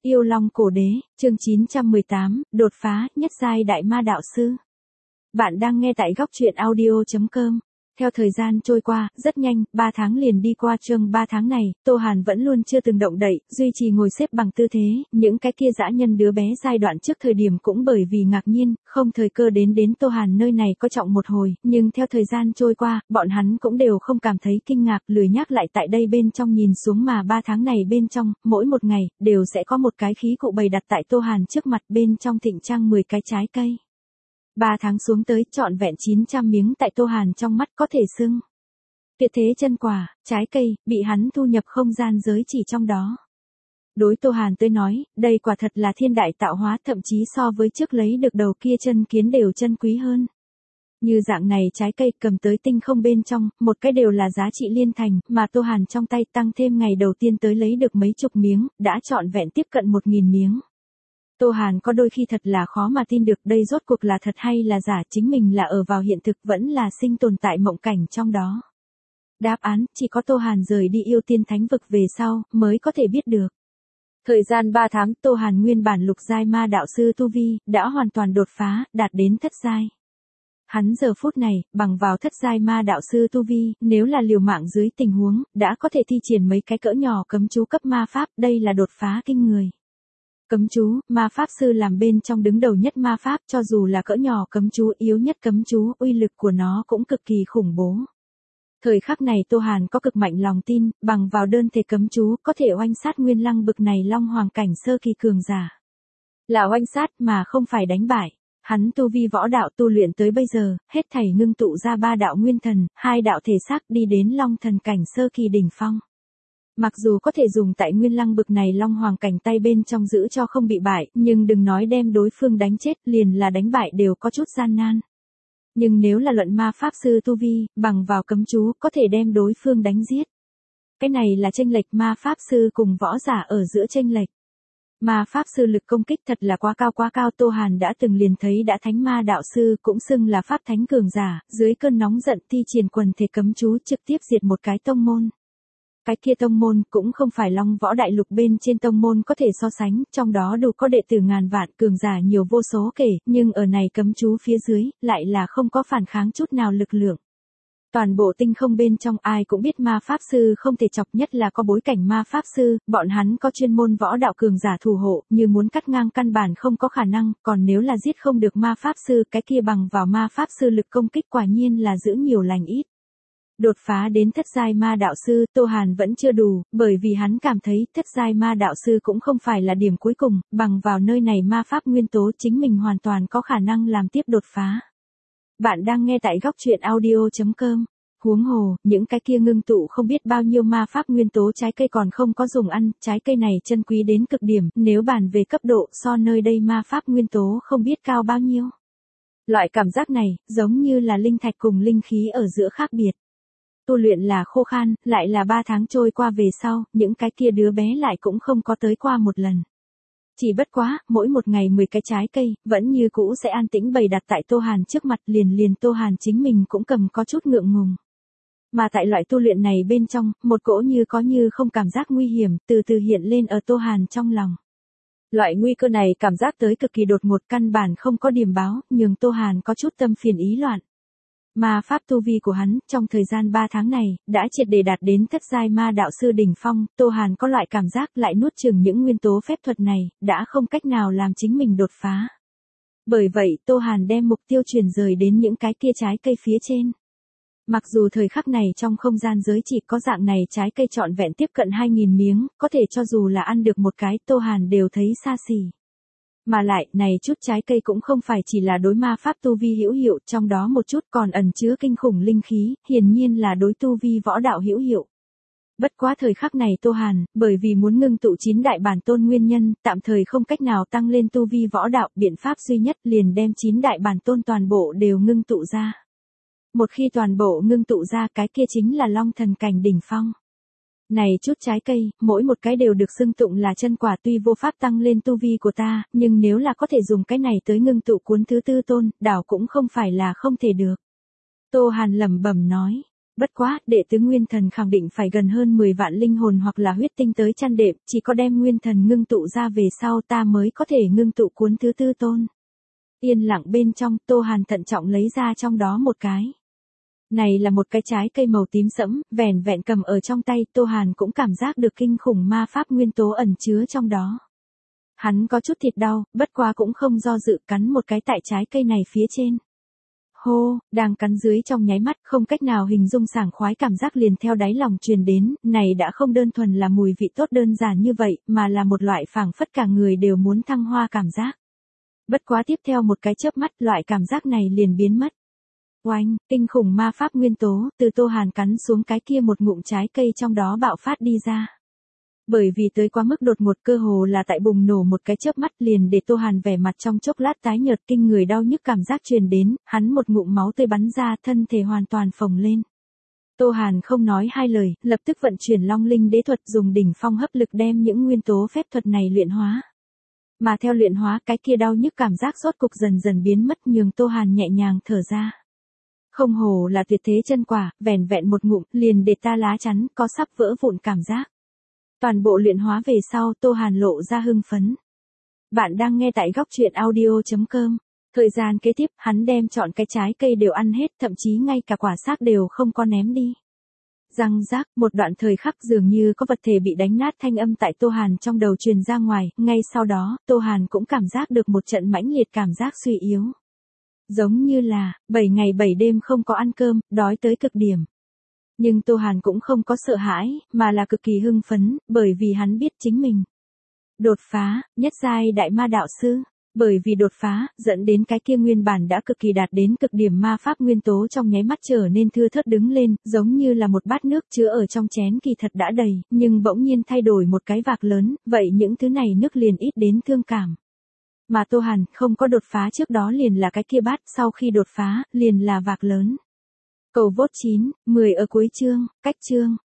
Yêu Long Cổ Đế, chương 918, đột phá, nhất giai đại ma đạo sư. Bạn đang nghe tại góc truyện audio.com. Theo thời gian trôi qua, rất nhanh, 3 tháng liền đi qua. Chương 3 tháng này, Tô Hàn vẫn luôn chưa từng động đậy, duy trì ngồi xếp bằng tư thế, những cái kia dã nhân đứa bé giai đoạn trước thời điểm cũng bởi vì ngạc nhiên, không thời cơ đến Tô Hàn nơi này có trọng một hồi, nhưng theo thời gian trôi qua, bọn hắn cũng đều không cảm thấy kinh ngạc, lười nhác lại tại đây bên trong nhìn xuống mà 3 tháng này bên trong, mỗi một ngày, đều sẽ có một cái khí cụ bày đặt tại Tô Hàn trước mặt bên trong thịnh trang 10 cái trái cây. 3 tháng xuống tới trọn vẹn 900 miếng tại Tô Hàn trong mắt có thể xưng. Tuyệt thế chân quả, trái cây, bị hắn thu nhập không gian giới chỉ trong đó. Đối Tô Hàn tới nói, đây quả thật là thiên đại tạo hóa, thậm chí so với trước lấy được đầu kia chân kiến đều chân quý hơn. Như dạng này trái cây cầm tới tinh không bên trong, một cái đều là giá trị liên thành, mà Tô Hàn trong tay tăng thêm ngày đầu tiên tới lấy được mấy chục miếng, đã trọn vẹn tiếp cận 1000 miếng. Tô Hàn có đôi khi thật là khó mà tin được đây rốt cuộc là thật hay là giả, chính mình là ở vào hiện thực vẫn là sinh tồn tại mộng cảnh trong đó. Đáp án, chỉ có Tô Hàn rời đi yêu tiên thánh vực về sau, mới có thể biết được. Thời gian 3 tháng, Tô Hàn nguyên bản lục giai ma đạo sư tu vi, đã hoàn toàn đột phá, đạt đến thất giai. Hắn giờ phút này, bằng vào thất giai ma đạo sư tu vi, nếu là liều mạng dưới tình huống, đã có thể thi triển mấy cái cỡ nhỏ cấm chú cấp ma pháp, đây là đột phá kinh người. Cấm chú, ma pháp sư làm bên trong đứng đầu nhất ma pháp, cho dù là cỡ nhỏ cấm chú, yếu nhất cấm chú, uy lực của nó cũng cực kỳ khủng bố. Thời khắc này Tô Hàn có cực mạnh lòng tin, bằng vào đơn thể cấm chú, có thể oanh sát nguyên lăng bực này long hoàng cảnh sơ kỳ cường giả. Là oanh sát mà không phải đánh bại. Hắn tu vi võ đạo tu luyện tới bây giờ, hết thảy ngưng tụ ra 3 đạo nguyên thần, 2 đạo thể xác đi đến long thần cảnh sơ kỳ đỉnh phong. Mặc dù có thể dùng tại nguyên lăng bực này long hoàng cảnh tay bên trong giữ cho không bị bại, nhưng đừng nói đem đối phương đánh chết, liền là đánh bại đều có chút gian nan. Nhưng nếu là luận ma pháp sư tu vi, bằng vào cấm chú, có thể đem đối phương đánh giết. Cái này là chênh lệch ma pháp sư cùng võ giả ở giữa chênh lệch. Ma pháp sư lực công kích thật là quá cao, Tô Hàn đã từng liền thấy đã thánh ma đạo sư cũng xưng là pháp thánh cường giả, dưới cơn nóng giận thi triển quần thể cấm chú trực tiếp diệt một cái tông môn. Cái kia tông môn cũng không phải long võ đại lục bên trên tông môn có thể so sánh, trong đó đủ có đệ tử ngàn vạn, cường giả nhiều vô số kể, nhưng ở này cấm chú phía dưới, lại là không có phản kháng chút nào lực lượng. Toàn bộ tinh không bên trong ai cũng biết ma pháp sư không thể chọc, nhất là có bối cảnh ma pháp sư, bọn hắn có chuyên môn võ đạo cường giả thủ hộ, như muốn cắt ngang căn bản không có khả năng, còn nếu là giết không được ma pháp sư, cái kia bằng vào ma pháp sư lực công kích quả nhiên là giữ nhiều lành ít. Đột phá đến thất giai ma đạo sư, Tô Hàn vẫn chưa đủ, bởi vì hắn cảm thấy thất giai ma đạo sư cũng không phải là điểm cuối cùng, bằng vào nơi này ma pháp nguyên tố chính mình hoàn toàn có khả năng làm tiếp đột phá. Bạn đang nghe tại góc truyện audio.com. Huống hồ, những cái kia ngưng tụ không biết bao nhiêu ma pháp nguyên tố trái cây còn không có dùng ăn, trái cây này chân quý đến cực điểm, nếu bàn về cấp độ so nơi đây ma pháp nguyên tố không biết cao bao nhiêu. Loại cảm giác này, giống như là linh thạch cùng linh khí ở giữa khác biệt. Tu luyện là khô khan, lại là 3 tháng trôi qua về sau, những cái kia đứa bé lại cũng không có tới qua một lần. Chỉ bất quá, mỗi một ngày 10 cái trái cây, vẫn như cũ sẽ an tĩnh bày đặt tại Tô Hàn trước mặt, liền Tô Hàn chính mình cũng cầm có chút ngượng ngùng. Mà tại loại tu luyện này bên trong, một cỗ như có như không cảm giác nguy hiểm, từ từ hiện lên ở Tô Hàn trong lòng. Loại nguy cơ này cảm giác tới cực kỳ đột ngột, căn bản không có điểm báo, nhường Tô Hàn có chút tâm phiền ý loạn. Ma pháp tu vi của hắn, trong thời gian 3 tháng này, đã triệt để đạt đến thất giai ma đạo sư đỉnh phong, Tô Hàn có loại cảm giác lại nuốt chửng những nguyên tố phép thuật này, đã không cách nào làm chính mình đột phá. Bởi vậy, Tô Hàn đem mục tiêu chuyển rời đến những cái kia trái cây phía trên. Mặc dù thời khắc này trong không gian giới chỉ có dạng này trái cây trọn vẹn tiếp cận 2000 miếng, có thể cho dù là ăn được một cái, Tô Hàn đều thấy xa xỉ. Mà lại, này chút trái cây cũng không phải chỉ là đối ma pháp tu vi hữu hiệu, trong đó một chút còn ẩn chứa kinh khủng linh khí, hiển nhiên là đối tu vi võ đạo hữu hiệu. Bất quá thời khắc này Tô Hàn, bởi vì muốn ngưng tụ 9 đại bản tôn nguyên nhân, tạm thời không cách nào tăng lên tu vi võ đạo, biện pháp duy nhất liền đem 9 đại bản tôn toàn bộ đều ngưng tụ ra. Một khi toàn bộ ngưng tụ ra, cái kia chính là long thần cảnh đỉnh phong. Này chút trái cây, mỗi một cái đều được xưng tụng là chân quả, tuy vô pháp tăng lên tu vi của ta, nhưng nếu là có thể dùng cái này tới ngưng tụ cuốn thứ tư tôn, đảo cũng không phải là không thể được. Tô Hàn lẩm bẩm nói, Bất quá, đệ tứ nguyên thần khẳng định phải gần hơn 10 vạn linh hồn hoặc là huyết tinh tới chăn đệm, chỉ có đem nguyên thần ngưng tụ ra về sau ta mới có thể ngưng tụ cuốn thứ tư tôn. Yên lặng bên trong, Tô Hàn thận trọng lấy ra trong đó một cái. Này là một cái trái cây màu tím sẫm, vẻn vẹn cầm ở trong tay, Tô Hàn cũng cảm giác được kinh khủng ma pháp nguyên tố ẩn chứa trong đó. Hắn có chút thịt đau, bất quá cũng không do dự cắn một cái tại trái cây này phía trên. Hô, đang cắn dưới trong nháy mắt không cách nào hình dung sảng khoái cảm giác liền theo đáy lòng truyền đến, này đã không đơn thuần là mùi vị tốt đơn giản như vậy, mà là một loại phảng phất cả người đều muốn thăng hoa cảm giác. Bất quá tiếp theo một cái chớp mắt loại cảm giác này liền biến mất. Oanh, kinh khủng ma pháp nguyên tố, từ Tô Hàn cắn xuống cái kia một ngụm trái cây trong đó bạo phát đi ra. Bởi vì tới quá mức đột ngột cơ hồ là tại bùng nổ một cái chớp mắt liền để Tô Hàn vẻ mặt trong chốc lát tái nhợt kinh người đau nhức cảm giác truyền đến, hắn một ngụm máu tươi bắn ra thân thể hoàn toàn phồng lên. Tô Hàn không nói hai lời, lập tức vận chuyển Long Linh đế thuật dùng đỉnh phong hấp lực đem những nguyên tố phép thuật này luyện hóa. Mà theo luyện hóa cái kia đau nhức cảm giác rốt cục dần dần biến mất nhường Tô Hàn nhẹ nhàng thở ra. Không hồ là tuyệt thế chân quả, vẻn vẹn một ngụm liền để ta lá chắn có sắp vỡ vụn cảm giác. Toàn bộ luyện hóa về sau Tô Hàn lộ ra hưng phấn. Bạn đang nghe tại góc truyện audio.com. Thời gian kế tiếp hắn đem chọn cái trái cây đều ăn hết, thậm chí ngay cả quả xác đều không có ném đi. Răng rác, một đoạn thời khắc dường như có vật thể bị đánh nát thanh âm tại Tô Hàn trong đầu truyền ra ngoài, ngay sau đó, Tô Hàn cũng cảm giác được một trận mãnh liệt cảm giác suy yếu. Giống như là, 7 ngày 7 đêm không có ăn cơm, đói tới cực điểm. Nhưng Tô Hàn cũng không có sợ hãi, mà là cực kỳ hưng phấn, bởi vì hắn biết chính mình. Đột phá, nhất giai đại ma đạo sư. Bởi vì đột phá, dẫn đến cái kia nguyên bản đã cực kỳ đạt đến cực điểm ma pháp nguyên tố trong nháy mắt trở nên thưa thớt đứng lên, giống như là một bát nước chứa ở trong chén kỳ thật đã đầy, nhưng bỗng nhiên thay đổi một cái vạc lớn, vậy những thứ này nước liền ít đến thương cảm. Mà Tô Hàn không có đột phá trước đó liền là cái kia bát, sau khi đột phá, liền là vạc lớn. Cầu vote 9, 10 ở cuối chương, cách chương.